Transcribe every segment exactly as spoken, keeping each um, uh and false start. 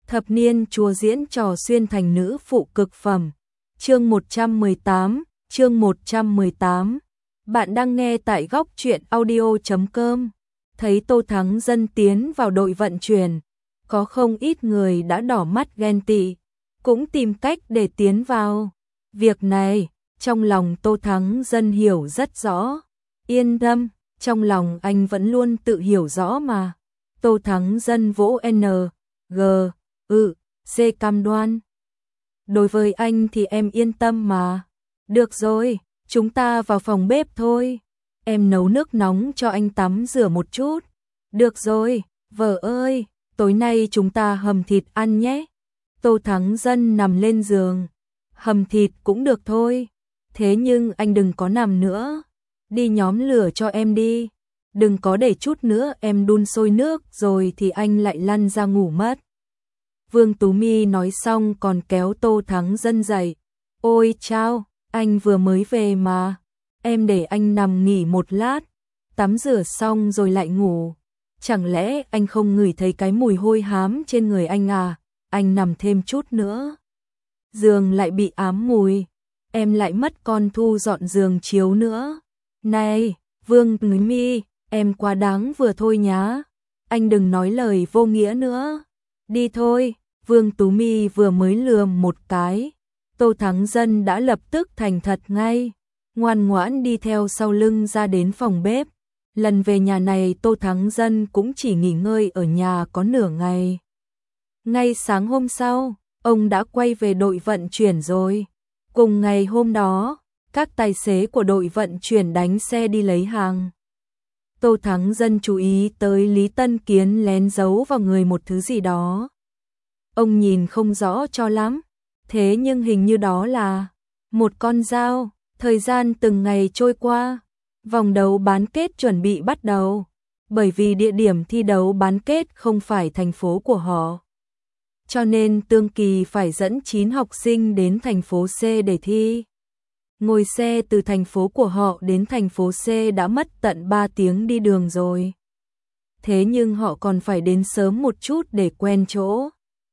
Thập niên chúa diễn trò xuyên thành nữ phụ cực phẩm. Chương một trăm mười tám, chương một trăm mười tám. Bạn đang nghe tại góc truyện audio chấm com. Thấy Tô Thắng Dân tiến vào đội vận chuyển, có không ít người đã đỏ mắt ghen tị, cũng tìm cách để tiến vào. Việc này, trong lòng Tô Thắng Dân hiểu rất rõ. Yên tâm, trong lòng anh vẫn luôn tự hiểu rõ mà. Tô Thắng Dân vỗ N, G, Ừ, C cam đoan. Đối với anh thì em yên tâm mà. Được rồi, chúng ta vào phòng bếp thôi. Em nấu nước nóng cho anh tắm rửa một chút. Được rồi, vợ ơi, tối nay chúng ta hầm thịt ăn nhé. Tô Thắng Dân nằm lên giường. Hầm thịt cũng được thôi. Thế nhưng anh đừng có nằm nữa. Đi nhóm lửa cho em đi. Đừng có để chút nữa em đun sôi nước rồi thì anh lại lăn ra ngủ mất. Vương Tú My nói xong còn kéo Tô Thắng Dân dậy. Ôi chao, anh vừa mới về mà. Em để anh nằm nghỉ một lát. Tắm rửa xong rồi lại ngủ. Chẳng lẽ anh không ngửi thấy cái mùi hôi hám trên người anh à? Anh nằm thêm chút nữa. Giường lại bị ám mùi. Em lại mất con thu dọn giường chiếu nữa. Này, Vương Tú My, em quá đáng vừa thôi nhá. Anh đừng nói lời vô nghĩa nữa. Đi thôi, Vương Tú My vừa mới lườm một cái. Tô Thắng Dân đã lập tức thành thật ngay. Ngoan ngoãn đi theo sau lưng ra đến phòng bếp. Lần về nhà này Tô Thắng Dân cũng chỉ nghỉ ngơi ở nhà có nửa ngày. Ngay sáng hôm sau, ông đã quay về đội vận chuyển rồi. Cùng ngày hôm đó, các tài xế của đội vận chuyển đánh xe đi lấy hàng. Tô Thắng Dân chú ý tới Lý Tân Kiến lén giấu vào người một thứ gì đó. Ông nhìn không rõ cho lắm, thế nhưng hình như đó là một con dao. Thời gian từng ngày trôi qua, vòng đấu bán kết chuẩn bị bắt đầu. Bởi vì địa điểm thi đấu bán kết không phải thành phố của họ, cho nên Tương Kỳ phải dẫn chín học sinh đến thành phố C để thi. Ngồi xe từ thành phố của họ đến thành phố C đã mất tận ba tiếng đi đường rồi. Thế nhưng họ còn phải đến sớm một chút để quen chỗ.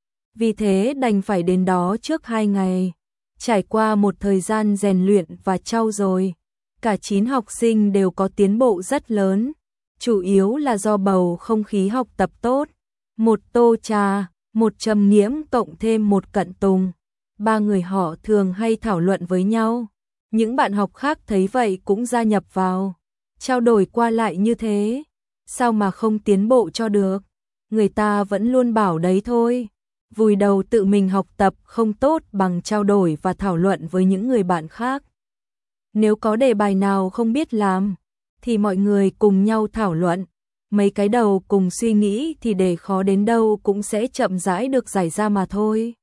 Vì thế đành phải đến đó trước hai ngày. Trải qua một thời gian rèn luyện và trau dồi, cả chín học sinh đều có tiến bộ rất lớn. Chủ yếu là do bầu không khí học tập tốt. Một Tô Trà, một Trầm Nghiễm cộng thêm một Cận Tùng. Ba người họ thường hay thảo luận với nhau. Những bạn học khác thấy vậy cũng gia nhập vào. Trao đổi qua lại như thế. Sao mà không tiến bộ cho được? Người ta vẫn luôn bảo đấy thôi. Vùi đầu tự mình học tập không tốt bằng trao đổi và thảo luận với những người bạn khác. Nếu có đề bài nào không biết làm, thì mọi người cùng nhau thảo luận. Mấy cái đầu cùng suy nghĩ thì đề khó đến đâu cũng sẽ chậm rãi được giải ra mà thôi.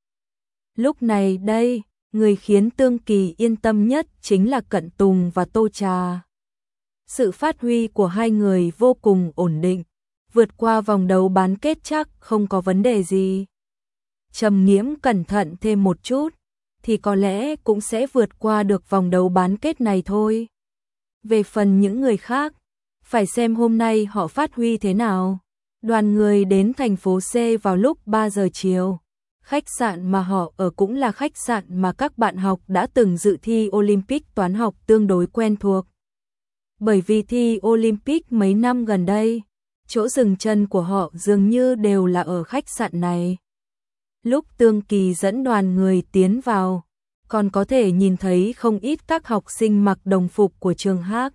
Lúc này đây, người khiến Tương Kỳ yên tâm nhất chính là Cận Tùng và Tô Trà. Sự phát huy của hai người vô cùng ổn định, vượt qua vòng đấu bán kết chắc không có vấn đề gì. Trầm Nghiễm cẩn thận thêm một chút, thì có lẽ cũng sẽ vượt qua được vòng đấu bán kết này thôi. Về phần những người khác, phải xem hôm nay họ phát huy thế nào. Đoàn người đến thành phố C vào lúc ba giờ chiều. Khách sạn mà họ ở cũng là khách sạn mà các bạn học đã từng dự thi Olympic toán học tương đối quen thuộc. Bởi vì thi Olympic mấy năm gần đây, chỗ dừng chân của họ dường như đều là ở khách sạn này. Lúc Tương Kỳ dẫn đoàn người tiến vào, còn có thể nhìn thấy không ít các học sinh mặc đồng phục của trường hát.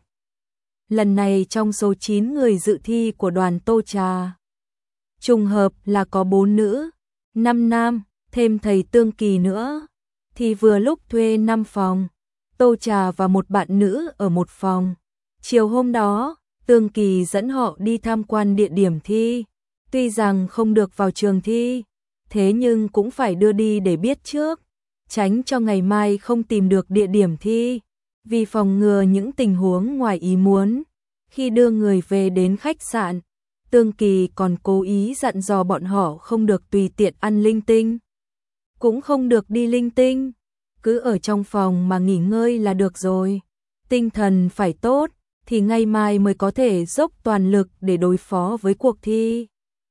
Lần này trong số chín người dự thi của đoàn Tô Trà, trùng hợp là có bốn nữ, năm nam, thêm thầy Tương Kỳ nữa, thì vừa lúc thuê năm phòng, Tô Trà và một bạn nữ ở một phòng. Chiều hôm đó, Tương Kỳ dẫn họ đi tham quan địa điểm thi, tuy rằng không được vào trường thi, thế nhưng cũng phải đưa đi để biết trước, tránh cho ngày mai không tìm được địa điểm thi, vì phòng ngừa những tình huống ngoài ý muốn. Khi đưa người về đến khách sạn, Tương Kỳ còn cố ý dặn dò bọn họ không được tùy tiện ăn linh tinh, cũng không được đi linh tinh, cứ ở trong phòng mà nghỉ ngơi là được rồi. Tinh thần phải tốt, thì ngày mai mới có thể dốc toàn lực để đối phó với cuộc thi.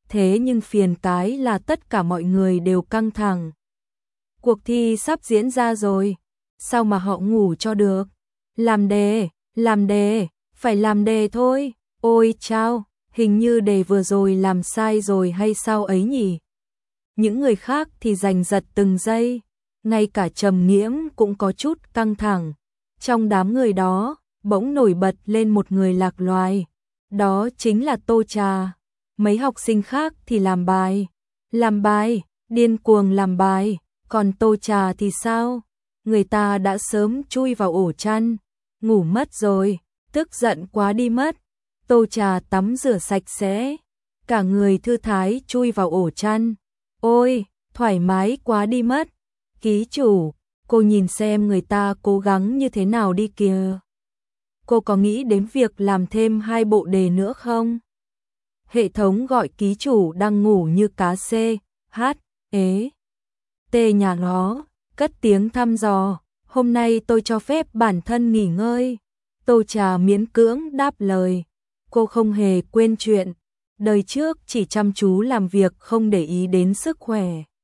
Thế nhưng phiền cái là tất cả mọi người đều căng thẳng. Cuộc thi sắp diễn ra rồi, sao mà họ ngủ cho được? Làm đề, làm đề, phải làm đề thôi. Ôi chao, hình như đề vừa rồi làm sai rồi hay sao ấy nhỉ? Những người khác thì giành giật từng giây, ngay cả Trầm Nghiễm cũng có chút căng thẳng. Trong đám người đó, bỗng nổi bật lên một người lạc loài, đó chính là Tô Trà. Mấy học sinh khác thì làm bài, làm bài, điên cuồng làm bài, còn Tô Trà thì sao? Người ta đã sớm chui vào ổ chăn, ngủ mất rồi, tức giận quá đi mất. Tô Trà tắm rửa sạch sẽ, cả người thư thái chui vào ổ chăn. Ôi, thoải mái quá đi mất. Ký chủ, cô nhìn xem người ta cố gắng như thế nào đi kìa. Cô có nghĩ đến việc làm thêm hai bộ đề nữa không? Hệ thống gọi ký chủ đang ngủ như cá xê, hát, ế. Tê nhà nó, cất tiếng thăm dò, hôm nay tôi cho phép bản thân nghỉ ngơi. Tô Trà miễn cưỡng đáp lời, cô không hề quên chuyện, đời trước chỉ chăm chú làm việc không để ý đến sức khỏe.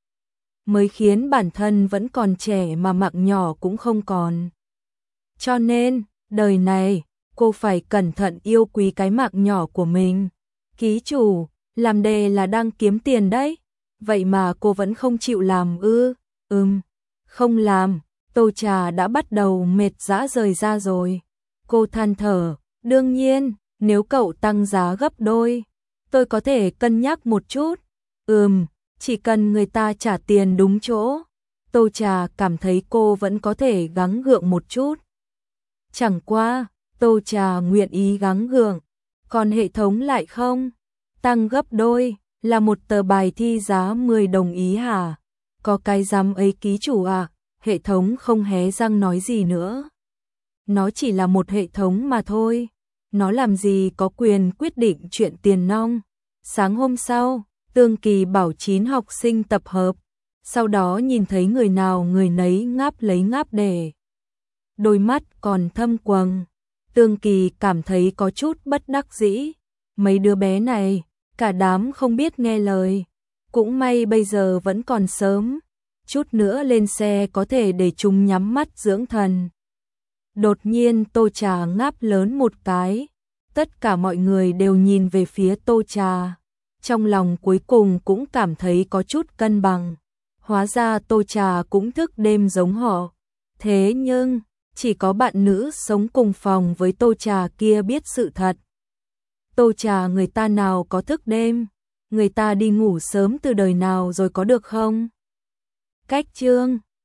Mới khiến bản thân vẫn còn trẻ mà mạng nhỏ cũng không còn. Cho nên, đời này, cô phải cẩn thận yêu quý cái mạng nhỏ của mình. Ký chủ, làm đề là đang kiếm tiền đấy, vậy mà cô vẫn không chịu làm ư? Ừm, không làm. Tô Trà đã bắt đầu mệt rã rời ra rồi. Cô than thở, đương nhiên, nếu cậu tăng giá gấp đôi, tôi có thể cân nhắc một chút. Ừm, chỉ cần người ta trả tiền đúng chỗ. Tô Trà cảm thấy cô vẫn có thể gắng gượng một chút. Chẳng qua, Tô Trà nguyện ý gắng gượng, còn hệ thống lại không. Tăng gấp đôi, là một tờ bài thi giá mười đồng ý hả? Có cái dám ấy ký chủ à? Hệ thống không hé răng nói gì nữa. Nó chỉ là một hệ thống mà thôi. Nó làm gì có quyền quyết định chuyện tiền nong. Sáng hôm sau, Tương Kỳ bảo chín học sinh tập hợp. Sau đó nhìn thấy người nào người nấy ngáp lấy ngáp để. Đôi mắt còn thâm quầng. Tương Kỳ cảm thấy có chút bất đắc dĩ. Mấy đứa bé này, cả đám không biết nghe lời. Cũng may bây giờ vẫn còn sớm. Chút nữa lên xe có thể để chúng nhắm mắt dưỡng thần. Đột nhiên Tô Trà ngáp lớn một cái. Tất cả mọi người đều nhìn về phía Tô Trà. Trong lòng cuối cùng cũng cảm thấy có chút cân bằng. Hóa ra Tô Trà cũng thức đêm giống họ. Thế nhưng, chỉ có bạn nữ sống cùng phòng với Tô Trà kia biết sự thật. Tô Trà người ta nào có thức đêm, người ta đi ngủ sớm từ đời nào rồi có được không? Cách chương